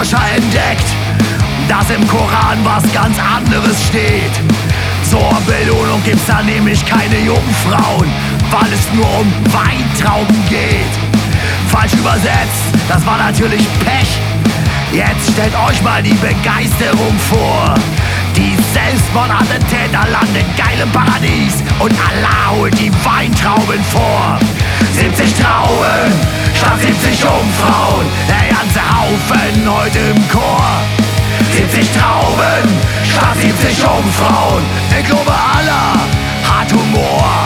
Forscher entdeckt, dass im Koran was ganz anderes steht. Zur Belohnung gibt's da nämlich keine Jungfrauen, weil es nur um Weintrauben geht. Falsch übersetzt, das war natürlich Pech. Jetzt stellt euch mal die Begeisterung vor. Die Selbstmordattentäter landen geil im Paradies und Allah holt die Weintrauben vor. 70 Trauben statt 70 Jungfrauen, der ganze Haufen heute im Chor. 70 Trauben statt 70 Jungfrauen, ich glaube Allah hat Humor.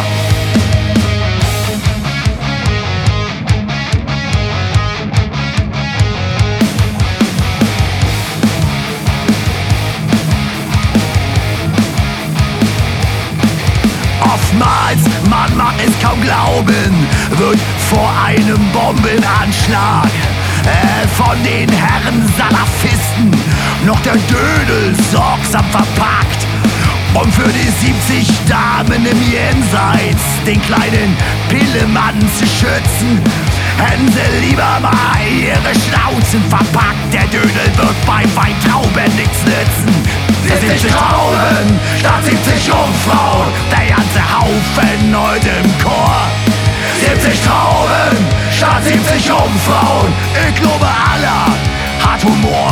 Oftmals, man mag es kaum glauben, wird vor einem Bombenanschlag von den Herren Salafisten noch der Dödel sorgsam verpackt. Um für die 70 Damen im Jenseits den kleinen Pillemann zu schützen, hätten sie lieber mal ihre Schnauzen verpackt. Der Dödel wird beim Weintrauben nichts nützen. 70 Trauben statt 70 Jungfrauen, der ganze Haufen heute im Chor. 70 Trauben statt 70 Jungfrauen, ich glaube Allah hat Humor.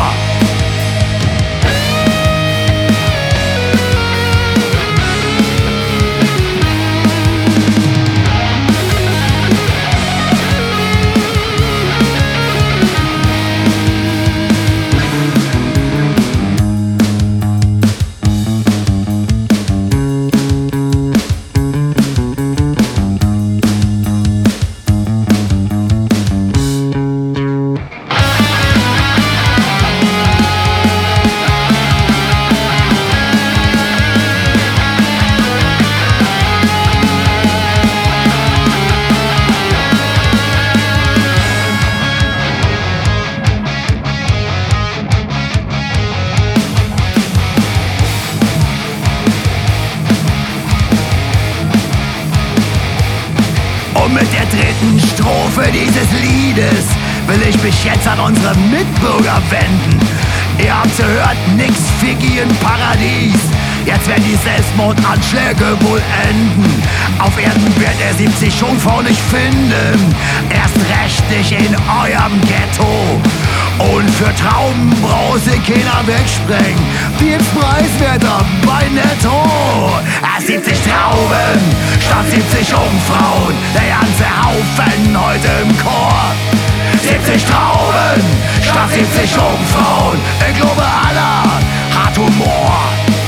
Und mit der dritten Strophe dieses Liedes will ich mich jetzt an unsere Mitbürger wenden. Ihr habt gehört, nix Ficky im Paradies. Jetzt werden die Selbstmordanschläge wohl enden. Auf Erden wird er 70 Jungfrauen nicht finden. Erst recht nicht in eurem Ghetto. Und für Trauben braucht sich keiner wegsprengen. Die gibt's preiswerter bei Netto. 70 Trauben statt 70 Jungfrauen, der ganze Haufen heute im Chor. 70 Trauben statt 70 Jungfrauen, ich glaube Allah hat Humor.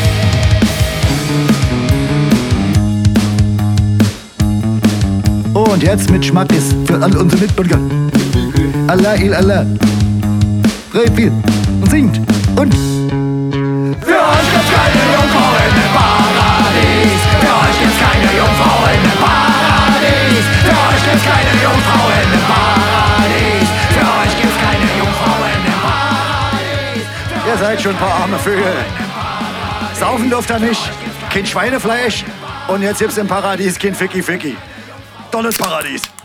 Und jetzt mit Schmackes für all unsere Mitbürger. Allah il Allah. Redet viel und singt und für euch gibt's keine Jungfrauen im Paradies. Für euch gibt's keine Jungfrauen im Paradies. Für euch gibt's keine Jungfrauen im Paradies. Für euch gibt's keine Jungfrauen im Paradies. ihr seid schon ein paar arme Vögel. Saufen dürft ihr nicht, kein Schweinefleisch und jetzt gibt's im Paradies kein Ficky Ficky. Tolles Paradies.